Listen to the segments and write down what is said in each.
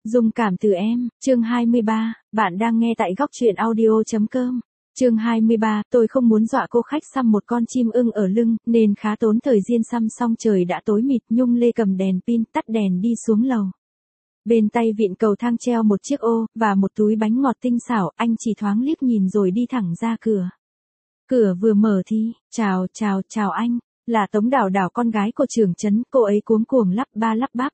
Dung cảm từ em, chương 23, bạn đang nghe tại góc truyện audio.com. Chương 23, tôi không muốn dọa cô khách xăm một con chim ưng ở lưng, nên khá tốn thời diên xăm xong trời đã tối mịt. Nhung Lê cầm đèn pin tắt đèn đi xuống lầu. Bên tay vịn cầu thang treo một chiếc ô, và một túi bánh ngọt tinh xảo, anh chỉ thoáng liếc nhìn rồi đi thẳng ra cửa. Cửa vừa mở thì, chào anh, là Tống Đào Đào con gái của trưởng trấn, cô ấy cuống cuồng lắp bắp.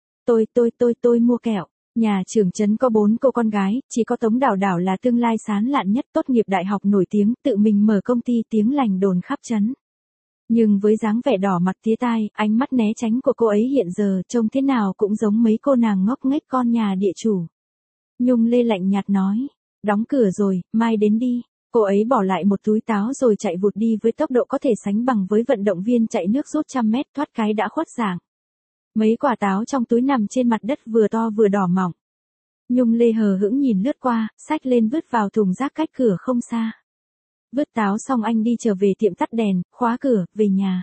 Tôi mua kẹo. Nhà trưởng trấn có 4 cô con gái, chỉ có Tống Đào Đào là tương lai sáng lạn nhất, tốt nghiệp đại học nổi tiếng, tự mình mở công ty tiếng lành đồn khắp trấn. Nhưng với dáng vẻ đỏ mặt tía tai, ánh mắt né tránh của cô ấy hiện giờ trông thế nào cũng giống mấy cô nàng ngốc nghếch con nhà địa chủ. Nhung Lê lạnh nhạt nói, đóng cửa rồi, mai đến đi. Cô ấy bỏ lại một túi táo rồi chạy vụt đi với tốc độ có thể sánh bằng với vận động viên chạy nước rút 100 mét, thoát cái đã khuất dạng. Mấy quả táo trong túi nằm trên mặt đất vừa to vừa đỏ mọng. Nhung Lê hờ hững nhìn lướt qua, xách lên vứt vào thùng rác cách cửa không xa. Vứt táo xong anh đi trở về tiệm tắt đèn, khóa cửa, về nhà.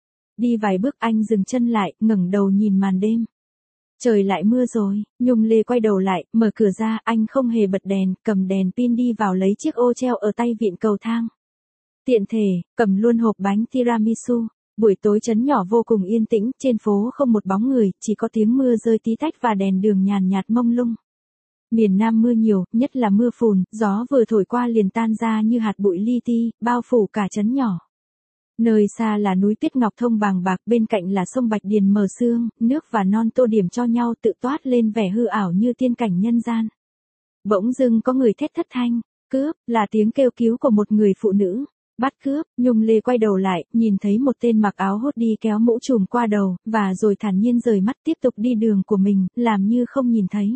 Đi vài bước anh dừng chân lại, ngẩng đầu nhìn màn đêm. Trời lại mưa rồi. Nhung Lê quay đầu lại, mở cửa ra, anh không hề bật đèn, cầm đèn pin đi vào lấy chiếc ô treo ở tay vịn cầu thang. Tiện thể, cầm luôn hộp bánh tiramisu. Buổi tối trấn nhỏ vô cùng yên tĩnh, trên phố không một bóng người, chỉ có tiếng mưa rơi tí tách và đèn đường nhàn nhạt mông lung. Miền Nam mưa nhiều, nhất là mưa phùn, gió vừa thổi qua liền tan ra như hạt bụi li ti, bao phủ cả trấn nhỏ. Nơi xa là núi Tuyết Ngọc thông bàng bạc, bên cạnh là sông Bạch Điền mờ sương, nước và non tô điểm cho nhau tự toát lên vẻ hư ảo như tiên cảnh nhân gian. Bỗng dưng có người thét thất thanh, cướp, là tiếng kêu cứu của một người phụ nữ. Bắt cướp. Nhung Lê quay đầu lại, nhìn thấy một tên mặc áo hốt đi kéo mũ trùm qua đầu, và rồi thản nhiên rời mắt tiếp tục đi đường của mình, làm như không nhìn thấy.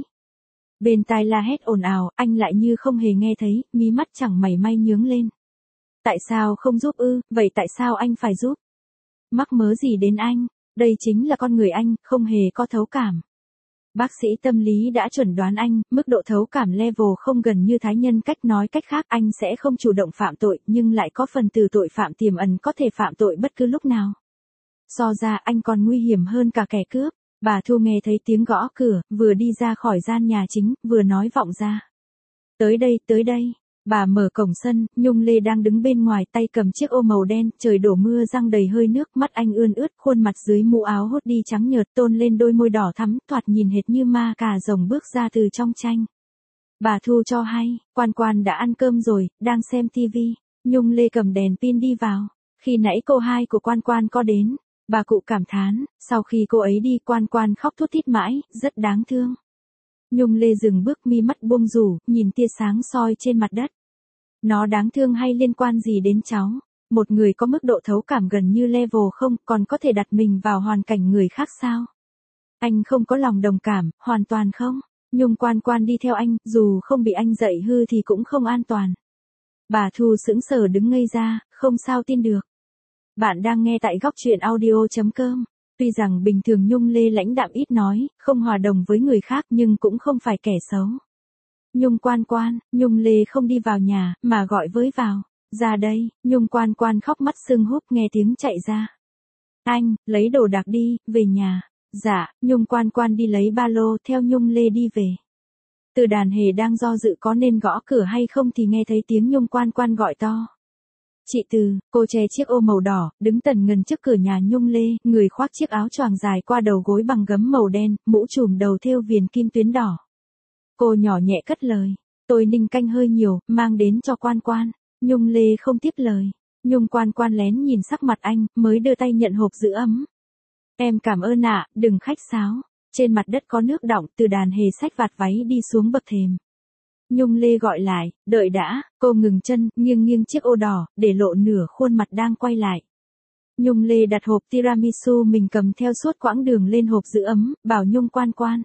Bên tai la hét ồn ào, anh lại như không hề nghe thấy, mí mắt chẳng mảy may nhướng lên. Tại sao không giúp ư, vậy tại sao anh phải giúp? Mắc mớ gì đến anh, đây chính là con người anh, không hề có thấu cảm. Bác sĩ tâm lý đã chuẩn đoán anh, mức độ thấu cảm level không gần như thái nhân, cách nói cách khác anh sẽ không chủ động phạm tội, nhưng lại có phần từ tội phạm tiềm ẩn có thể phạm tội bất cứ lúc nào. So ra anh còn nguy hiểm hơn cả kẻ cướp. Bà Thu nghe thấy tiếng gõ cửa, vừa đi ra khỏi gian nhà chính, vừa nói vọng ra. Tới đây. Bà mở cổng sân, Nhung Lê đang đứng bên ngoài tay cầm chiếc ô màu đen, trời đổ mưa răng đầy hơi nước, mắt anh ươn ướt, khuôn mặt dưới mũ áo hốt đi trắng nhợt tôn lên đôi môi đỏ thắm, thoạt nhìn hệt như ma cà rồng bước ra từ trong tranh. Bà Thu cho hay, Quan đã ăn cơm rồi, đang xem tivi. Nhung Lê cầm đèn pin đi vào. Khi nãy cô hai của Quan có đến, bà cụ cảm thán, sau khi cô ấy đi Quan khóc thút thít mãi, rất đáng thương. Nhung Lê dừng bước, mi mắt buông rủ, nhìn tia sáng soi trên mặt đất. Nó đáng thương hay liên quan gì đến cháu? Một người có mức độ thấu cảm gần như level không, còn có thể đặt mình vào hoàn cảnh người khác sao? Anh không có lòng đồng cảm, hoàn toàn không. Nhung Quan đi theo anh, dù không bị anh dạy hư thì cũng không an toàn. Bà Thu sững sờ đứng ngây ra, không sao tin được. Bạn đang nghe tại góc truyện audio.com. Tuy rằng bình thường Nhung Lê lãnh đạm ít nói, không hòa đồng với người khác nhưng cũng không phải kẻ xấu. Nhung Quan, Nhung Lê không đi vào nhà, mà gọi với vào. Ra đây. Nhung Quan khóc mắt sưng húp nghe tiếng chạy ra. Anh, lấy đồ đạc đi, về nhà. Dạ. Nhung Quan đi lấy ba lô, theo Nhung Lê đi về. Từ Đàn Hề đang do dự có nên gõ cửa hay không thì nghe thấy tiếng Nhung Quan gọi to. Chị Từ, cô che chiếc ô màu đỏ, đứng tần ngần trước cửa nhà Nhung Lê, người khoác chiếc áo choàng dài qua đầu gối bằng gấm màu đen, mũ trùm đầu thêu viền kim tuyến đỏ. Cô nhỏ nhẹ cất lời, tôi ninh canh hơi nhiều, mang đến cho Quan. Nhung Lê không tiếp lời. Nhung Quan lén nhìn sắc mặt anh, mới đưa tay nhận hộp giữ ấm. Em cảm ơn ạ, đừng khách sáo. Trên mặt đất có nước đọng, Từ Đàn Hề xách vạt váy đi xuống bậc thềm. Nhung Lê gọi lại, đợi đã, cô ngừng chân, nghiêng chiếc ô đỏ, để lộ nửa khuôn mặt đang quay lại. Nhung Lê đặt hộp tiramisu mình cầm theo suốt quãng đường lên hộp giữ ấm, bảo Nhung Quan.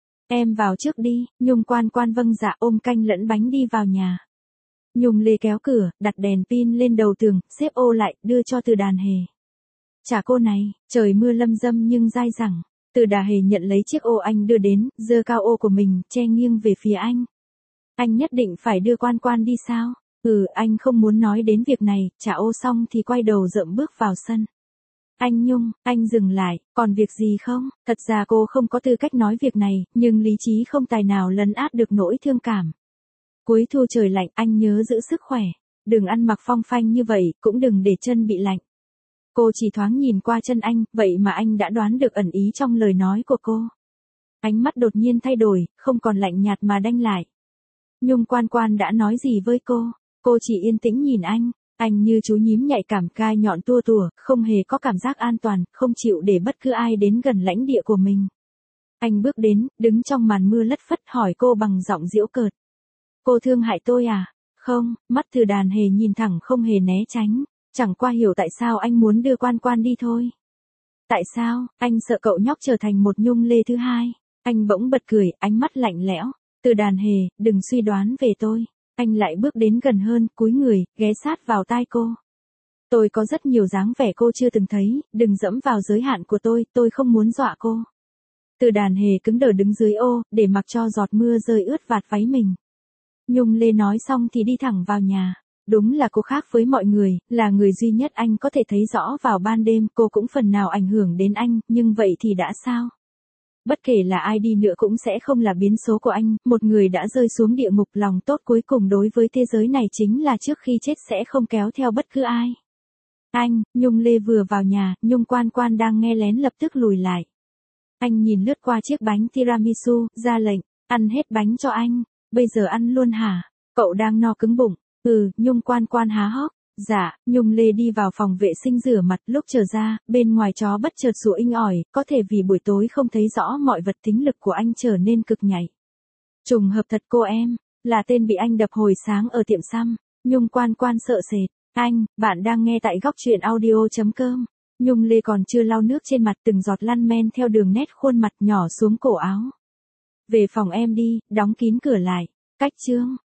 Em vào trước đi. Nhung Quan vâng dạ, ôm canh lẫn bánh đi vào nhà. Nhung Lê kéo cửa, đặt đèn pin lên đầu tường, xếp ô lại, đưa cho Từ Đàn Hề. Trả cô này, trời mưa lâm dâm nhưng dai dẳng. Từ Đàn Hề nhận lấy chiếc ô anh đưa đến, giơ cao ô của mình, che nghiêng về phía anh. Anh nhất định phải đưa Quan đi sao? Anh không muốn nói đến việc này, trả ô xong thì quay đầu dậm bước vào sân. Anh Nhung, anh dừng lại, còn việc gì không? Thật ra cô không có tư cách nói việc này, nhưng lý trí không tài nào lấn át được nỗi thương cảm. Cuối thu trời lạnh, anh nhớ giữ sức khỏe. Đừng ăn mặc phong phanh như vậy, cũng đừng để chân bị lạnh. Cô chỉ thoáng nhìn qua chân anh, vậy mà anh đã đoán được ẩn ý trong lời nói của cô. Ánh mắt đột nhiên thay đổi, không còn lạnh nhạt mà đanh lại. Nhung Quan Quan đã nói gì với cô? Cô chỉ yên tĩnh nhìn anh như chú nhím nhạy cảm gai nhọn tua tủa, không hề có cảm giác an toàn, không chịu để bất cứ ai đến gần lãnh địa của mình. Anh bước đến, đứng trong màn mưa lất phất hỏi cô bằng giọng giễu cợt. Cô thương hại tôi à? Không, mắt Từ Đàn Hề nhìn thẳng không hề né tránh. Chẳng qua hiểu tại sao anh muốn đưa Quan Quan đi thôi. Tại sao, anh sợ cậu nhóc trở thành một Nhung Lê thứ hai. Anh bỗng bật cười, ánh mắt lạnh lẽo. Từ Đàn Hề, đừng suy đoán về tôi. Anh lại bước đến gần hơn, cúi người, ghé sát vào tai cô. Tôi có rất nhiều dáng vẻ cô chưa từng thấy, đừng dẫm vào giới hạn của tôi không muốn dọa cô. Từ Đàn Hề cứng đờ đứng dưới ô, để mặc cho giọt mưa rơi ướt vạt váy mình. Nhung Lê nói xong thì đi thẳng vào nhà. Đúng là cô khác với mọi người, là người duy nhất anh có thể thấy rõ vào ban đêm, cô cũng phần nào ảnh hưởng đến anh, nhưng vậy thì đã sao? Bất kể là ai đi nữa cũng sẽ không là biến số của anh, một người đã rơi xuống địa ngục lòng tốt cuối cùng đối với thế giới này chính là trước khi chết sẽ không kéo theo bất cứ ai. Nhung Lê vừa vào nhà, Nhung Quan Quan đang nghe lén lập tức lùi lại. Anh nhìn lướt qua chiếc bánh tiramisu, ra lệnh, ăn hết bánh cho anh, bây giờ ăn luôn hả? Cậu đang no cứng bụng. Nhung Quan Quan há hốc. Dạ, Nhung Lê đi vào phòng vệ sinh rửa mặt, lúc trở ra, bên ngoài chó bất chợt sủa inh ỏi, có thể vì buổi tối không thấy rõ mọi vật, tính lực của anh trở nên cực nhạy. Trùng hợp thật cô em, là tên bị anh đập hồi sáng ở tiệm xăm. Nhung Quan Quan sợ sệt. Bạn đang nghe tại góc truyện audio.com. Nhung Lê còn chưa lau nước trên mặt, từng giọt lăn men theo đường nét khuôn mặt nhỏ xuống cổ áo. Về phòng em đi, đóng kín cửa lại. Cách chương